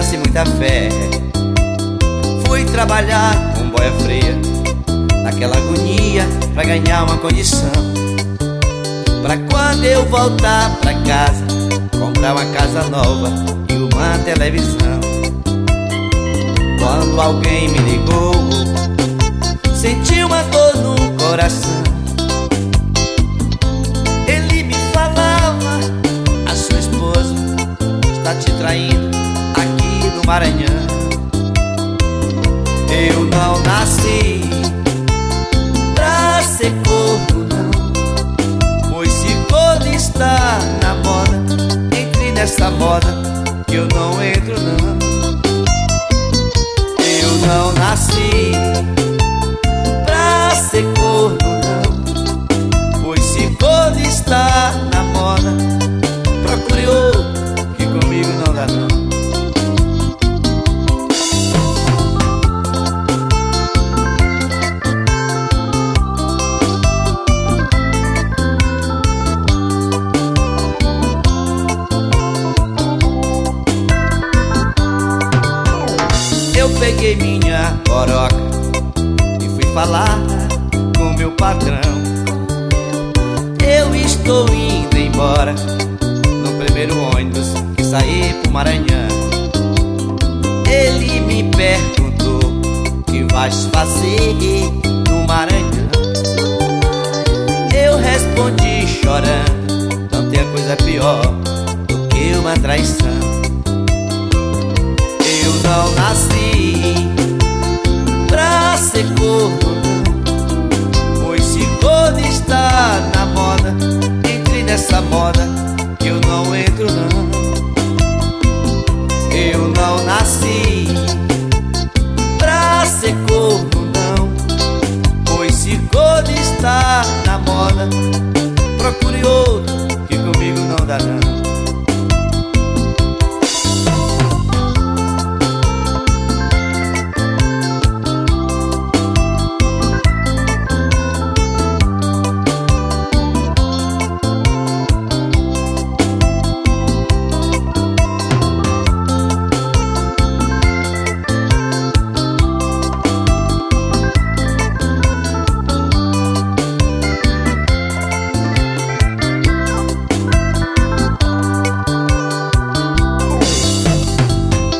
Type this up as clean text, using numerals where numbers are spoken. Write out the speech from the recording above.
esperança e muita fé. Fui trabalhar com boia fria, naquela agonia pra ganhar uma condição, pra quando eu voltar pra casa comprar uma casa nova e uma televisão. Quando alguém me ligou, senti uma dor no coração. Ele me falava: a sua esposa está te traindo aqui no Maranhão. Eu não nasci pra ser corno, não, pois se corno está na moda, entre nessa moda que eu não entro, não. Eu não nasci pra ser corno, não, pois se corno está na moda, procure outro que comigo não dá, não. Eu peguei minha coroca e fui falar com meu patrão. Eu estou indo embora no primeiro ônibus que saí pro Maranhão. Ele me perguntou: o que vais fazer no Maranhão? Eu respondi chorando: não tem coisa pior do que uma traição. Eu não nasci pra ser corno, não, pois se corno está na moda, entre nessa moda que eu não entro, não. Eu não nasci